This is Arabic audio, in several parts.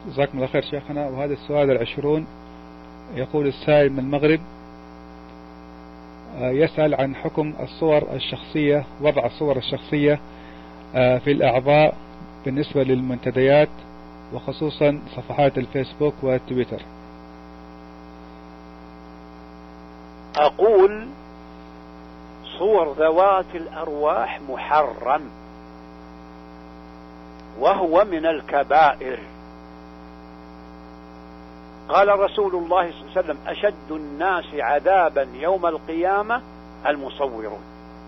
جزاكم الله خير شيخنا. وهذا السؤال 20 يقول السائل من المغرب يسأل عن حكم الصور الشخصية، وضع الصور الشخصية في الأعضاء بالنسبة للمنتديات وخصوصا صفحات الفيسبوك والتويتر. أقول صور ذوات الأرواح محرم، وهو من الكبائر. قال رسول الله صلى الله عليه وسلم: أشد الناس عذابا يوم القيامة المصورون.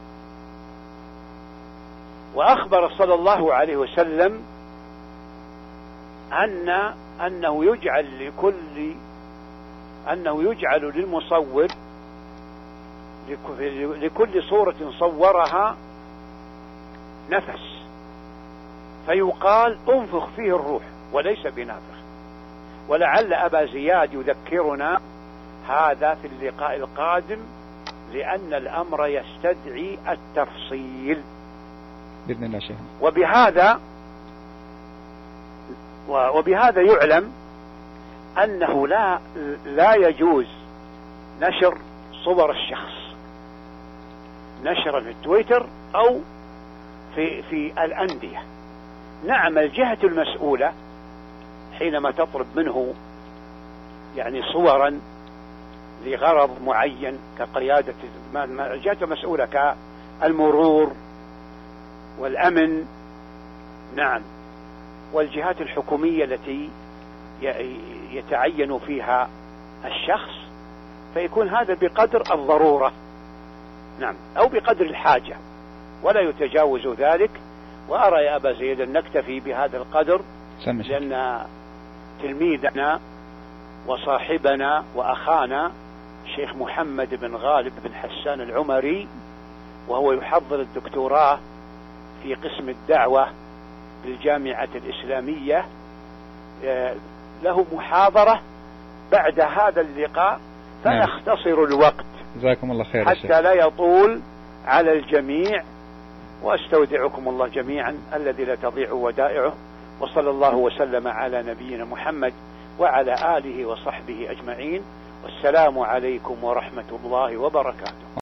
وأخبر صلى الله عليه وسلم أنه يجعل للمصور لكل صورة صورها نفس، فيقال انفخ فيه الروح وليس بنافخ. ولعل أبا زياد يذكرنا هذا في اللقاء القادم، لأن الأمر يستدعي التفصيل بإذن الله شيخ. وبهذا يعلم أنه لا يجوز نشر صور الشخص، نشر في التويتر أو في الأندية. نعم، الجهة المسؤولة حينما تطلب منه يعني صورا لغرض معين كقيادة، الجهة المسؤولة كالمرور والأمن، نعم، والجهات الحكومية التي يتعين فيها الشخص، فيكون هذا بقدر الضرورة، نعم، أو بقدر الحاجة، ولا يتجاوز ذلك. وأرى يا أبا زيد أن نكتفي بهذا القدر، لأن تلميذنا وصاحبنا وأخانا الشيخ محمد بن غالب بن حسان العمري، وهو يحضر الدكتوراه في قسم الدعوة بالجامعة الإسلامية، له محاضرة بعد هذا اللقاء، فنختصر الوقت جزاكم الله خير حتى لا يطول على الجميع. وأستودعكم الله جميعا الذي لا تضيع ودائعه، وصلى الله وسلم على نبينا محمد وعلى آله وصحبه أجمعين، والسلام عليكم ورحمة الله وبركاته.